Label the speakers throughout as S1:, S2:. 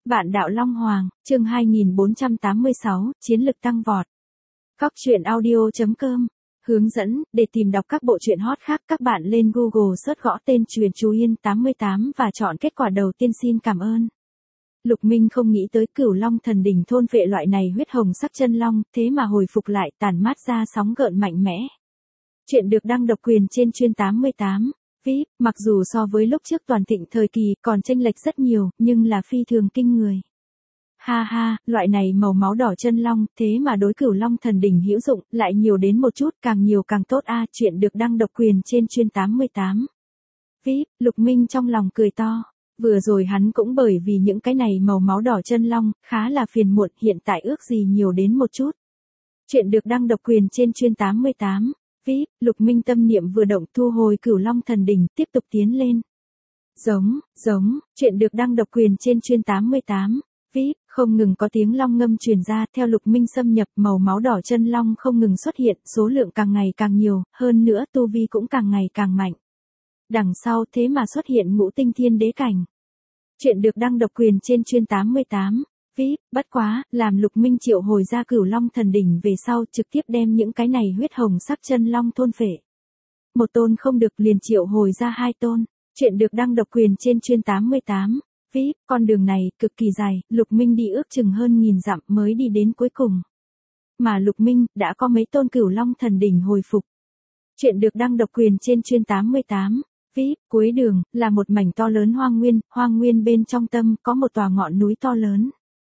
S1: Vạn đạo Long Hoàng, chương 2486, chiến lực tăng vọt. Cóc truyện audio.com. Hướng dẫn, để tìm đọc các bộ truyện hot khác các bạn lên Google search gõ tên Truyện Chú Yên 88 và chọn kết quả đầu tiên. Xin cảm ơn. Lục Minh không nghĩ tới Cửu Long thần đỉnh thôn vệ loại này huyết hồng sắc chân long, thế mà hồi phục lại tản mát ra sóng gợn mạnh mẽ. Chuyện được đăng độc quyền trên Truyện 88. VIP, mặc dù so với lúc trước toàn thịnh thời kỳ còn chênh lệch rất nhiều, nhưng là phi thường kinh người. Ha ha, loại này màu máu đỏ chân long, thế mà đối Cửu Long thần đỉnh hữu dụng, lại nhiều đến một chút, càng nhiều càng tốt a. Chuyện được đăng độc quyền trên Truyện 88. VIP, Lục Minh trong lòng cười to. Vừa rồi hắn cũng bởi vì những cái này màu máu đỏ chân long, khá là phiền muộn, hiện tại ước gì nhiều đến một chút. Chuyện được đăng độc quyền trên Truyện 88. VIP, Lục Minh tâm niệm vừa động thu hồi Cửu Long thần đỉnh, tiếp tục tiến lên. Giống, chuyện được đăng độc quyền trên Truyện 88. VIP, không ngừng có tiếng long ngâm truyền ra, theo Lục Minh xâm nhập, màu máu đỏ chân long không ngừng xuất hiện, số lượng càng ngày càng nhiều, hơn nữa tu vi cũng càng ngày càng mạnh. Đằng sau thế mà xuất hiện Ngũ Tinh Thiên Đế cảnh. Chuyện được đăng độc quyền trên Truyện 88. VIP, bất quá, làm Lục Minh triệu hồi ra Cửu Long thần đỉnh về sau trực tiếp đem những cái này huyết hồng sắc chân long thôn phệ. Một tôn không được liền triệu hồi ra hai tôn. Chuyện được đăng độc quyền trên Truyện 88. VIP, con đường này cực kỳ dài, Lục Minh đi ước chừng hơn 1000 dặm mới đi đến cuối cùng. Mà Lục Minh đã có mấy tôn Cửu Long thần đỉnh hồi phục. Chuyện được đăng độc quyền trên Truyện 88. VIP, cuối đường là một mảnh to lớn hoang nguyên bên trong tâm có một tòa ngọn núi to lớn.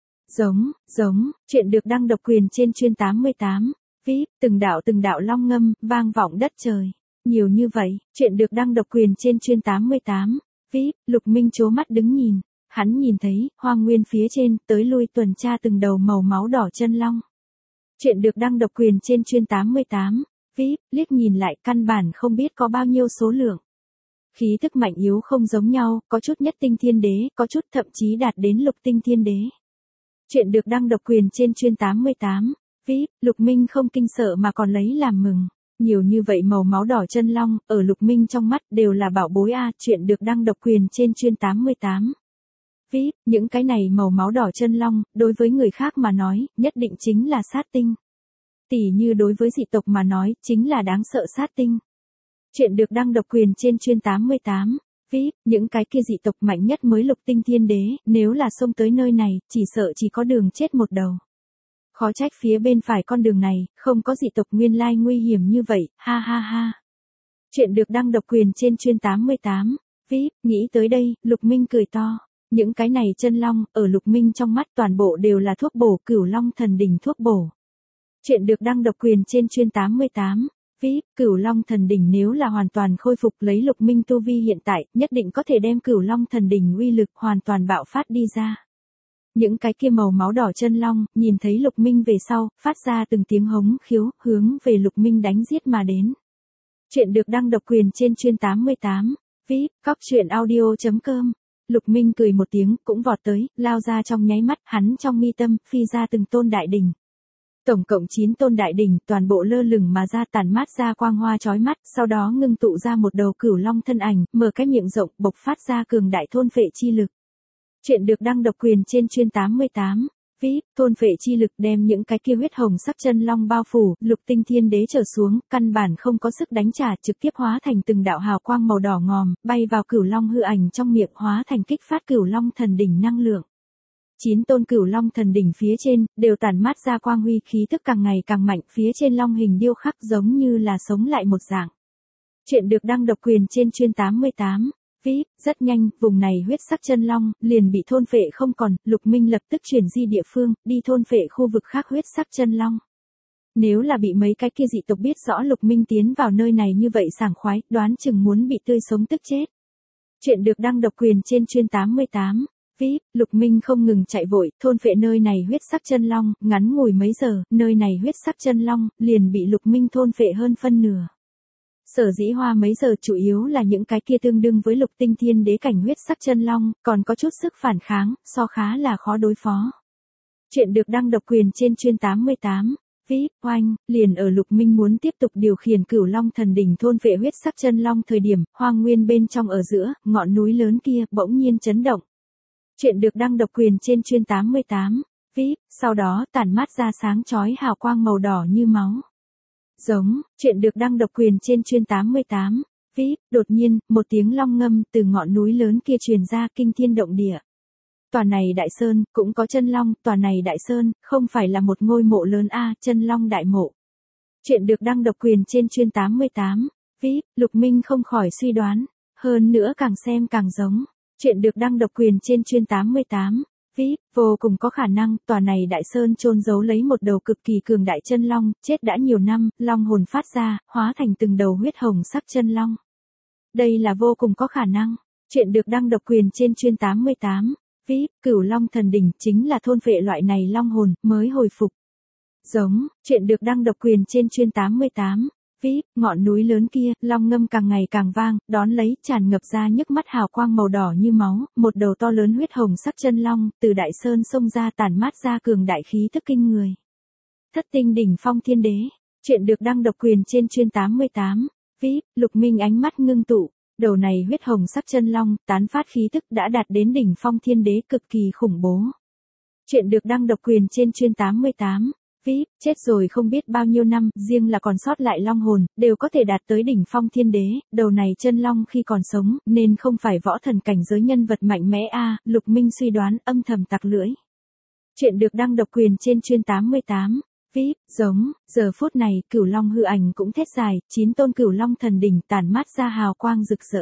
S1: Giống, chuyện được đăng độc quyền trên Truyện 88. VIP, từng đạo long ngâm vang vọng đất trời. Nhiều như vậy, chuyện được đăng độc quyền trên Truyện 88. VIP, Lục Minh chố mắt đứng nhìn, hắn nhìn thấy hoang nguyên phía trên tới lui tuần tra từng đầu màu máu đỏ chân long. Chuyện được đăng độc quyền trên Truyện 88. VIP, liếc nhìn lại căn bản không biết có bao nhiêu số lượng. Khí thức mạnh yếu không giống nhau, có chút nhất tinh thiên đế, có chút thậm chí đạt đến lục tinh thiên đế. Chuyện được đăng độc quyền trên Truyện 88. VIP, Lục Minh không kinh sợ mà còn lấy làm mừng. Nhiều như vậy màu máu đỏ chân long, ở Lục Minh trong mắt đều là bảo bối a. Chuyện được đăng độc quyền trên Truyện 88. VIP, những cái này màu máu đỏ chân long, đối với người khác mà nói, nhất định chính là sát tinh. Tỉ như đối với dị tộc mà nói, chính là đáng sợ sát tinh. Chuyện được đăng độc quyền trên Truyện 88. VIP, những cái kia dị tộc mạnh nhất mới lục tinh thiên đế, nếu là xông tới nơi này, chỉ sợ chỉ có đường chết một đầu. Khó trách phía bên phải con đường này, không có dị tộc nguyên lai nguy hiểm như vậy, ha ha ha. Chuyện được đăng độc quyền trên Truyện 88. VIP, nghĩ tới đây, Lục Minh cười to. Những cái này chân long, ở Lục Minh trong mắt toàn bộ đều là thuốc bổ, Cửu Long thần đỉnh thuốc bổ. Chuyện được đăng độc quyền trên Truyện 88. VIP, Cửu Long thần đỉnh nếu là hoàn toàn khôi phục lấy Lục Minh tu vi hiện tại, nhất định có thể đem Cửu Long thần đỉnh uy lực hoàn toàn bạo phát đi ra. Những cái kia màu máu đỏ chân long, nhìn thấy Lục Minh về sau, phát ra từng tiếng hống khiếu, hướng về Lục Minh đánh giết mà đến. Chuyện được đăng độc quyền trên Truyện 88. VIP, cóc truyện audio.com. Lục Minh cười một tiếng, cũng vọt tới, lao ra trong nháy mắt, hắn trong mi tâm, phi ra từng tôn đại đỉnh. Tổng cộng 9 tôn đại đỉnh, toàn bộ lơ lửng mà ra tản mát ra quang hoa chói mắt, sau đó ngưng tụ ra một đầu Cửu Long thân ảnh, mở cái miệng rộng, bộc phát ra cường đại thôn phệ chi lực. Chuyện được đăng độc quyền trên Truyện 88. VIP, thôn phệ chi lực đem những cái kia huyết hồng sắc chân long bao phủ, lục tinh thiên đế trở xuống, căn bản không có sức đánh trả, trực tiếp hóa thành từng đạo hào quang màu đỏ ngòm, bay vào Cửu Long hư ảnh trong miệng, hóa thành kích phát Cửu Long thần đỉnh năng lượng. 9 tôn Cửu Long thần đỉnh phía trên, đều tản mát ra quang huy, khí tức càng ngày càng mạnh, phía trên long hình điêu khắc giống như là sống lại một dạng. Chuyện được đăng độc quyền trên Truyện 88. VIP, rất nhanh, vùng này huyết sắc chân long, liền bị thôn phệ không còn, Lục Minh lập tức chuyển di địa phương, đi thôn phệ khu vực khác huyết sắc chân long. Nếu là bị mấy cái kia dị tộc biết rõ Lục Minh tiến vào nơi này như vậy sảng khoái, đoán chừng muốn bị tươi sống tức chết. Chuyện được đăng độc quyền trên Truyện 88. VIP, Lục Minh không ngừng chạy vội, thôn phệ nơi này huyết sắc chân long, ngắn ngủi mấy giờ, nơi này huyết sắc chân long, liền bị Lục Minh thôn phệ hơn phân nửa. Sở dĩ hoa mấy giờ chủ yếu là những cái kia tương đương với lục tinh thiên đế cảnh huyết sắc chân long, còn có chút sức phản kháng, so khá là khó đối phó. Chuyện được đăng độc quyền trên Truyện 88. VIP, oanh, liền ở Lục Minh muốn tiếp tục điều khiển Cửu Long thần đỉnh thôn vệ huyết sắc chân long thời điểm, hoang nguyên bên trong ở giữa, ngọn núi lớn kia bỗng nhiên chấn động. Chuyện được đăng độc quyền trên chuyên 88. VIP, sau đó tản mát ra sáng chói hào quang màu đỏ như máu. Giống, chuyện được đăng độc quyền trên chuyên 88. VIP, đột nhiên, một tiếng long ngâm từ ngọn núi lớn kia truyền ra kinh thiên động địa. Tòa này đại sơn, cũng có chân long, tòa này đại sơn, không phải là một ngôi mộ lớn chân long đại mộ. Chuyện được đăng độc quyền trên chuyên 88. VIP, Lục Minh không khỏi suy đoán, hơn nữa càng xem càng giống. Chuyện được đăng độc quyền trên chuyên 88. VIP, vô cùng có khả năng, tòa này đại sơn chôn giấu lấy một đầu cực kỳ cường đại chân long, chết đã nhiều năm, long hồn phát ra, hóa thành từng đầu huyết hồng sắc chân long. Đây là vô cùng có khả năng. Chuyện được đăng độc quyền trên chuyên 88. VIP, Cửu Long Thần Đỉnh chính là thôn phệ loại này long hồn, mới hồi phục. Giống, chuyện được đăng độc quyền trên chuyên 88. VIP, ngọn núi lớn kia, long ngâm càng ngày càng vang, đón lấy, tràn ngập ra nhức mắt hào quang màu đỏ như máu, một đầu to lớn huyết hồng sắc chân long, từ đại sơn xông ra tản mát ra cường đại khí tức kinh người. Thất tinh đỉnh phong thiên đế. Chuyện được đăng độc quyền trên chuyên 88. VIP, Lục Minh ánh mắt ngưng tụ. Đầu này huyết hồng sắc chân long, tán phát khí tức đã đạt đến đỉnh phong thiên đế cực kỳ khủng bố. Chuyện được đăng độc quyền trên chuyên 88. VIP, chết rồi không biết bao nhiêu năm, riêng là còn sót lại long hồn, đều có thể đạt tới đỉnh phong thiên đế, đầu này chân long khi còn sống, nên không phải võ thần cảnh giới nhân vật mạnh mẽ Lục Minh suy đoán âm thầm tặc lưỡi. Chuyện được đăng độc quyền trên chuyên 88. VIP, giống, giờ phút này, Cửu Long hư ảnh cũng thét dài, 9 tôn Cửu Long thần đỉnh tản mát ra hào quang rực rỡ.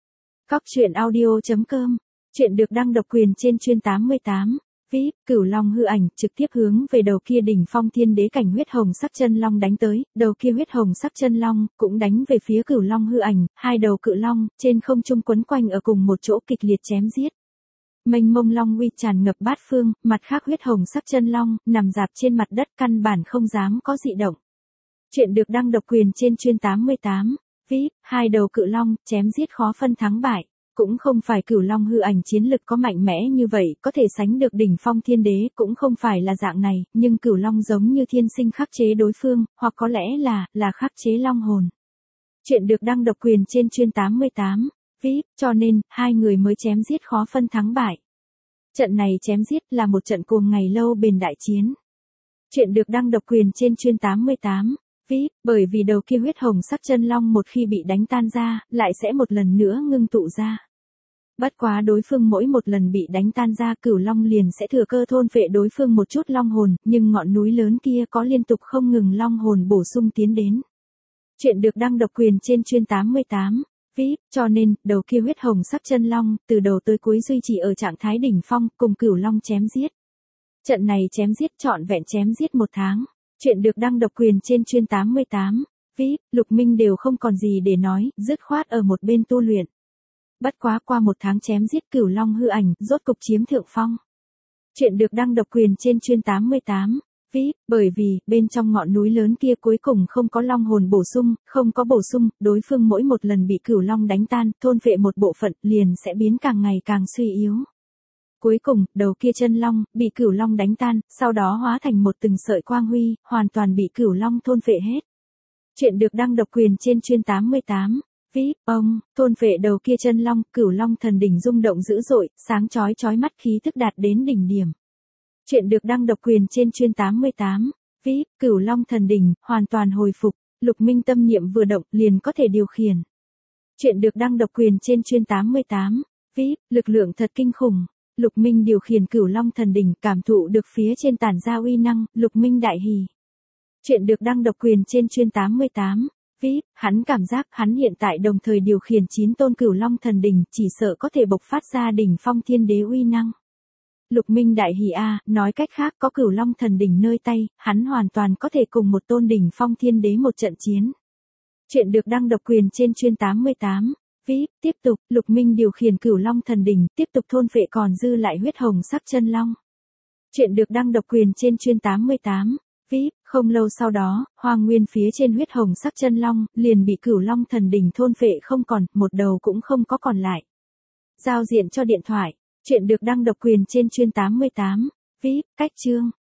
S1: Cóc truyện audio.com. Chuyện được đăng độc quyền trên chuyên 88. VIP, Cửu Long hư ảnh trực tiếp hướng về đầu kia đỉnh phong thiên đế cảnh huyết hồng sắc chân long đánh tới, đầu kia huyết hồng sắc chân long cũng đánh về phía Cửu Long hư ảnh, hai đầu cự long trên không trung quấn quanh ở cùng một chỗ kịch liệt chém giết. Mênh mông long uy tràn ngập bát phương, mặt khác huyết hồng sắc chân long nằm dạp trên mặt đất căn bản không dám có dị động. Chuyện được đăng độc quyền trên chuyên 88. VIP, hai đầu cự long chém giết khó phân thắng bại. Cũng không phải Cửu Long hư ảnh chiến lực có mạnh mẽ như vậy, có thể sánh được đỉnh phong thiên đế, cũng không phải là dạng này, nhưng Cửu Long giống như thiên sinh khắc chế đối phương, hoặc có lẽ là khắc chế long hồn. Chuyện được đăng độc quyền trên chuyên 88. VIP, cho nên, hai người mới chém giết khó phân thắng bại. Trận này chém giết là một trận cuồng ngày lâu bền đại chiến. Chuyện được đăng độc quyền trên chuyên 88. VIP, bởi vì đầu kia huyết hồng sắc chân long một khi bị đánh tan ra, lại sẽ một lần nữa ngưng tụ ra. Bất quá đối phương mỗi một lần bị đánh tan ra, Cửu Long liền sẽ thừa cơ thôn phệ đối phương một chút long hồn, nhưng ngọn núi lớn kia có liên tục không ngừng long hồn bổ sung tiến đến. Chuyện được đăng độc quyền trên chuyên 88. VIP, cho nên, đầu kia huyết hồng sắc chân long, từ đầu tới cuối duy trì ở trạng thái đỉnh phong, cùng Cửu Long chém giết. Trận này chém giết trọn vẹn chém giết 1 tháng. Chuyện được đăng độc quyền trên chuyên 88. VIP, Lục Minh đều không còn gì để nói, dứt khoát ở một bên tu luyện. Bất quá qua 1 tháng chém giết Cửu Long hư ảnh, rốt cục chiếm thượng phong. Chuyện được đăng độc quyền trên chuyên 88. VIP, bởi vì, bên trong ngọn núi lớn kia cuối cùng không có long hồn bổ sung, không có bổ sung, đối phương mỗi một lần bị Cửu Long đánh tan, thôn phệ một bộ phận, liền sẽ biến càng ngày càng suy yếu. Cuối cùng, đầu kia chân long, bị Cửu Long đánh tan, sau đó hóa thành một từng sợi quang huy, hoàn toàn bị Cửu Long thôn phệ hết. Chuyện được đăng độc quyền trên chuyên 88. VIP, thôn phệ đầu kia chân long, Cửu Long thần đỉnh rung động dữ dội, sáng chói mắt khí tức đạt đến đỉnh điểm. Chuyện được đăng độc quyền trên chuyên 88. VIP, Cửu Long thần đỉnh, hoàn toàn hồi phục, Lục Minh tâm niệm vừa động, liền có thể điều khiển. Chuyện được đăng độc quyền trên chuyên 88. VIP, lực lượng thật kinh khủng. Lục Minh điều khiển Cửu Long thần đỉnh, cảm thụ được phía trên tản ra uy năng, Lục Minh đại hỉ. Chuyện được đăng độc quyền trên chuyên 88. VIP, hắn cảm giác hắn hiện tại đồng thời điều khiển 9 tôn Cửu Long thần đỉnh, chỉ sợ có thể bộc phát ra đỉnh phong thiên đế uy năng. Lục Minh đại hỉ nói cách khác có Cửu Long thần đỉnh nơi tay, hắn hoàn toàn có thể cùng một tôn đỉnh phong thiên đế một trận chiến. Chuyện được đăng độc quyền trên chuyên 88. VIP, tiếp tục, Lục Minh điều khiển Cửu Long thần đỉnh, tiếp tục thôn phệ còn dư lại huyết hồng sắc chân long. Chuyện được đăng độc quyền trên chuyên 88. VIP, không lâu sau đó, hoang nguyên phía trên huyết hồng sắc chân long, liền bị Cửu Long thần đỉnh thôn phệ không còn, một đầu cũng không có còn lại. Giao diện cho điện thoại. Chuyện được đăng độc quyền trên chuyên 88. VIP, cách chương.